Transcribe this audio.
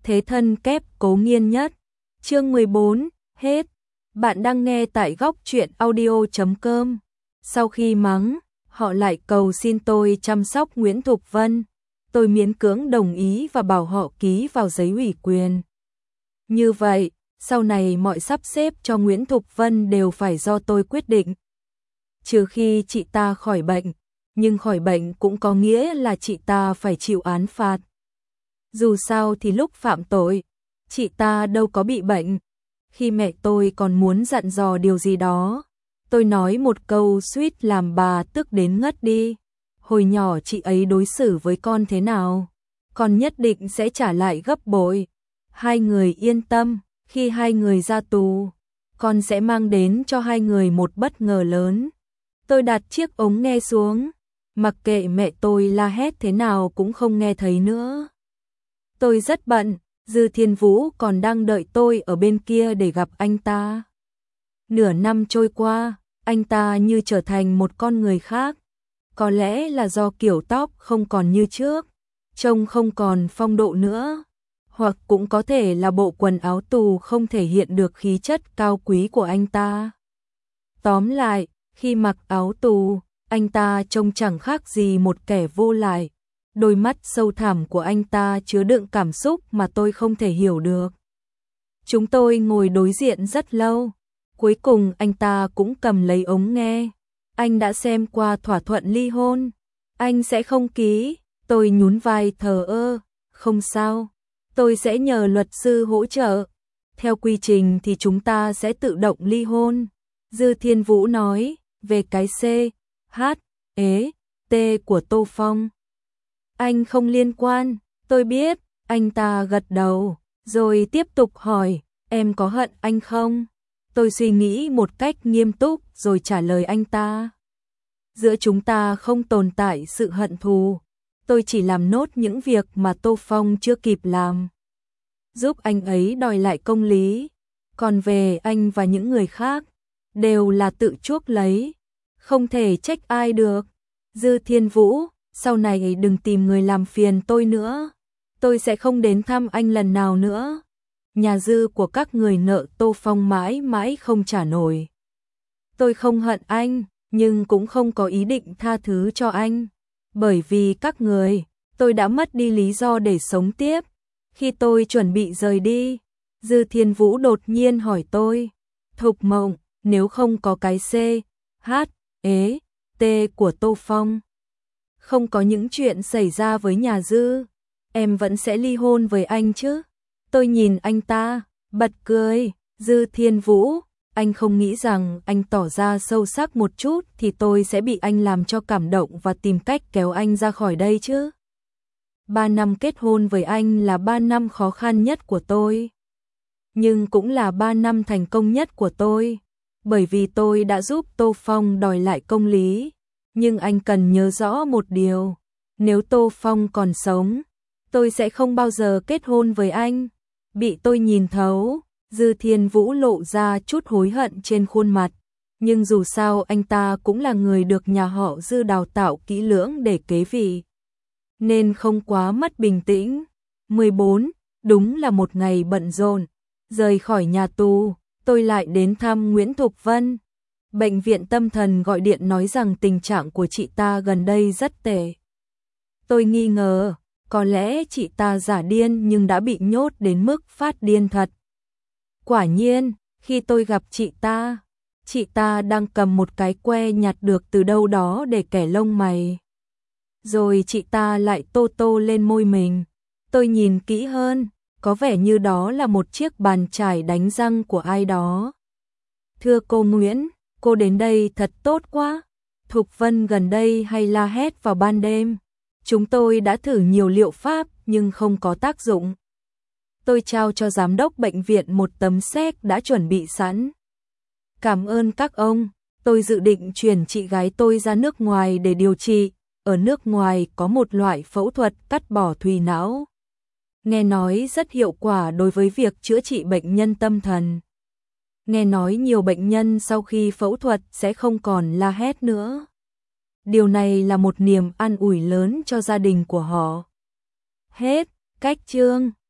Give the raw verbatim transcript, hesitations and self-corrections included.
thế thân kép cố nghiên nhất. Chương mười bốn, hết. Bạn đang nghe tại góc truyện audio chấm com. Sau khi mắng, họ lại cầu xin tôi chăm sóc Nguyễn Thục Vân. Tôi miễn cưỡng đồng ý và bảo họ ký vào giấy ủy quyền. Như vậy, sau này mọi sắp xếp cho Nguyễn Thục Vân đều phải do tôi quyết định. Trừ khi chị ta khỏi bệnh, nhưng khỏi bệnh cũng có nghĩa là chị ta phải chịu án phạt. Dù sao thì lúc phạm tội, chị ta đâu có bị bệnh. Khi mẹ tôi còn muốn dặn dò điều gì đó, tôi nói một câu suýt làm bà tức đến ngất đi. Hồi nhỏ chị ấy đối xử với con thế nào, con nhất định sẽ trả lại gấp bội. Hai người yên tâm, khi hai người ra tù, con sẽ mang đến cho hai người một bất ngờ lớn. Tôi đặt chiếc ống nghe xuống, mặc kệ mẹ tôi la hét thế nào cũng không nghe thấy nữa. Tôi rất bận, Dư Thiên Vũ còn đang đợi tôi ở bên kia để gặp anh ta. Nửa năm trôi qua, anh ta như trở thành một con người khác. Có lẽ là do kiểu tóc không còn như trước, trông không còn phong độ nữa. Hoặc cũng có thể là bộ quần áo tù không thể hiện được khí chất cao quý của anh ta. Tóm lại, khi mặc áo tù, anh ta trông chẳng khác gì một kẻ vô lại. Đôi mắt sâu thẳm của anh ta chứa đựng cảm xúc mà tôi không thể hiểu được. Chúng tôi ngồi đối diện rất lâu. Cuối cùng anh ta cũng cầm lấy ống nghe. Anh đã xem qua thỏa thuận ly hôn. Anh sẽ không ký. Tôi nhún vai thờ ơ. Không sao. Tôi sẽ nhờ luật sư hỗ trợ. Theo quy trình thì chúng ta sẽ tự động ly hôn. Dư Thiên Vũ nói về cái C, H, E, T của Tô Phong. Anh không liên quan, tôi biết. Anh ta gật đầu, rồi tiếp tục hỏi, em có hận anh không? Tôi suy nghĩ một cách nghiêm túc rồi trả lời anh ta. Giữa chúng ta không tồn tại sự hận thù. Tôi chỉ làm nốt những việc mà Tô Phong chưa kịp làm. Giúp anh ấy đòi lại công lý. Còn về anh và những người khác, đều là tự chuốc lấy. Không thể trách ai được. Dư Thiên Vũ, sau này đừng tìm người làm phiền tôi nữa. Tôi sẽ không đến thăm anh lần nào nữa. Nhà Dư của các người nợ Tô Phong mãi mãi không trả nổi. Tôi không hận anh, nhưng cũng không có ý định tha thứ cho anh. Bởi vì các người, tôi đã mất đi lý do để sống tiếp. Khi tôi chuẩn bị rời đi, Dư Thiên Vũ đột nhiên hỏi tôi, Thục Mộng, nếu không có cái C, H, E, T của Tô Phong, không có những chuyện xảy ra với nhà Dư, em vẫn sẽ ly hôn với anh chứ? Tôi nhìn anh ta, bật cười. Dư Thiên Vũ, anh không nghĩ rằng anh tỏ ra sâu sắc một chút thì tôi sẽ bị anh làm cho cảm động và tìm cách kéo anh ra khỏi đây chứ? Ba năm kết hôn với anh là ba năm khó khăn nhất của tôi. Nhưng cũng là ba năm thành công nhất của tôi. Bởi vì tôi đã giúp Tô Phong đòi lại công lý. Nhưng anh cần nhớ rõ một điều. Nếu Tô Phong còn sống, tôi sẽ không bao giờ kết hôn với anh. Bị tôi nhìn thấu, Dư Thiên Vũ lộ ra chút hối hận trên khuôn mặt. Nhưng dù sao anh ta cũng là người được nhà họ Dư đào tạo kỹ lưỡng để kế vị, nên không quá mất bình tĩnh. mười bốn, đúng là một ngày bận rộn. Rời khỏi nhà tù, tôi lại đến thăm Nguyễn Thục Vân. Bệnh viện tâm thần gọi điện nói rằng tình trạng của chị ta gần đây rất tệ. Tôi nghi ngờ, có lẽ chị ta giả điên nhưng đã bị nhốt đến mức phát điên thật. Quả nhiên, khi tôi gặp chị ta, chị ta đang cầm một cái que nhặt được từ đâu đó để kẻ lông mày. Rồi chị ta lại tô tô lên môi mình. Tôi nhìn kỹ hơn, có vẻ như đó là một chiếc bàn chải đánh răng của ai đó. Thưa cô Nguyễn, cô đến đây thật tốt quá. Thục Vân gần đây hay la hét vào ban đêm. Chúng tôi đã thử nhiều liệu pháp nhưng không có tác dụng. Tôi trao cho giám đốc bệnh viện một tấm séc đã chuẩn bị sẵn. Cảm ơn các ông, tôi dự định chuyển chị gái tôi ra nước ngoài để điều trị. Ở nước ngoài có một loại phẫu thuật cắt bỏ thùy não. Nghe nói rất hiệu quả đối với việc chữa trị bệnh nhân tâm thần. Nghe nói nhiều bệnh nhân sau khi phẫu thuật sẽ không còn la hét nữa. Điều này là một niềm an ủi lớn cho gia đình của họ. Hết, cách chương.